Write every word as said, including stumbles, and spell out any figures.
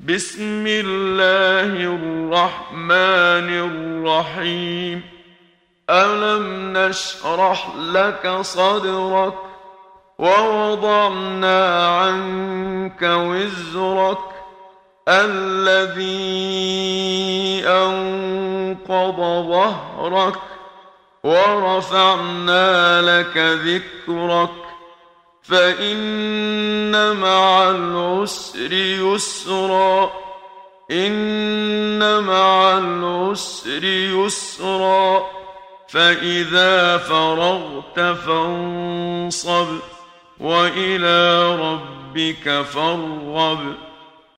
بسم الله الرحمن الرحيم. ألم نشرح لك صدرك ووضعنا عنك وزرك الذي أنقض ظهرك ورفعنا لك ذكرك فإن مع العسر يسرا إن مع العسر يسرا فإذا فرغت فانصب وإلى ربك فارغب.